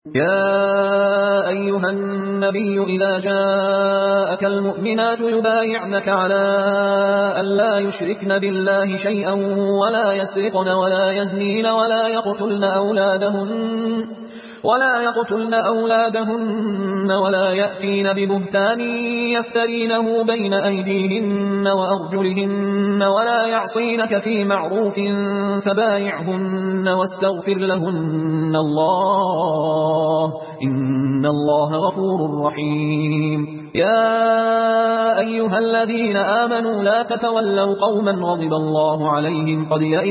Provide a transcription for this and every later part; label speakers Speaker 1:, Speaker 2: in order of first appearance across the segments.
Speaker 1: يا أيها النبي إذا جاءك المؤمنات يبايعنك على أن لا يشركن بالله شيئا ولا يسرقن ولا يزنين ولا يقتلن أولادهن ولا يأتين ببهتان يفترينه بين أيديهن وأرجلهن ولا يعصينك في معروف فبايعهن واستغفر لهن الله إن الله غفور رحيم. يا أيها الذين آمنوا لا تتولوا قوما غضب الله عليهم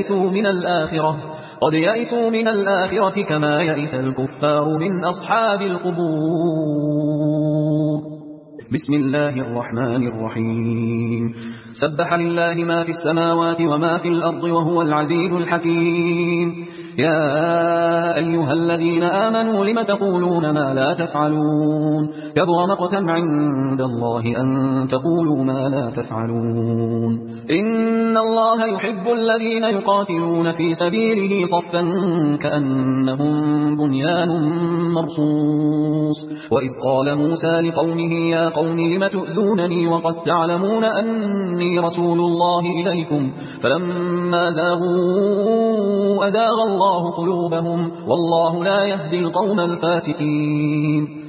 Speaker 1: قد يئسوا من الآخرة كما يئس الكفار من أصحاب القبور. بسم الله الرحمن الرحيم. سبح لله ما في السماوات وما في الأرض وهو العزيز الحكيم. يا أيها الذين آمنوا لم تقولون ما لا تفعلون كبر مقتا عند الله أن تقولوا ما لا تفعلون. إن الله يحب الذين يقاتلون في سبيله صفا كأنهم بنيان مرصوص. وإذ قال موسى لقومه يا قوم لم تؤذونني وقد تعلمون أني رسول الله إليكم فلما زاغوا أزاغ الله قلوبهم والله لا يهدي القوم الفاسقين.